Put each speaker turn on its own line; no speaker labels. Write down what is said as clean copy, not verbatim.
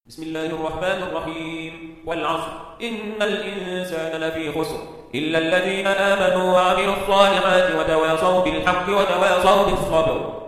بسم الله الرحمن الرحيم والعصر إن الإنسان لفي خسر إلا الذين آمنوا وعملوا الصالحات وتواصوا بالحق وتواصوا بالصبر